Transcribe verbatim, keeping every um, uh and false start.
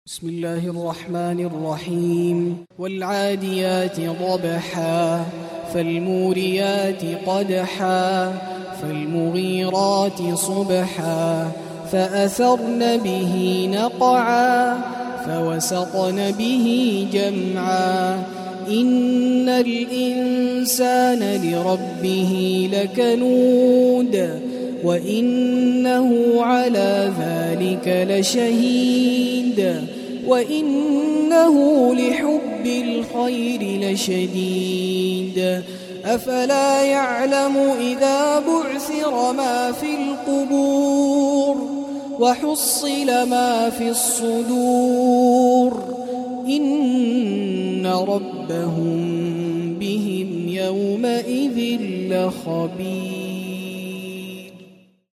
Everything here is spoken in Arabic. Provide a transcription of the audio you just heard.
بسم الله الرحمن الرحيم والعاديات ضبحا فالموريات قدحا فالمغيرات صبحا فأثرن به نقعا فوسطن به جمعا إن الإنسان لربه لكنود وإنه على ذلك لشهيد وإنه لحب الخير لشديد أفلا يعلم إذا بعثر ما في القبور وحصل ما في الصدور إن ربهم بهم يومئذ لخبير.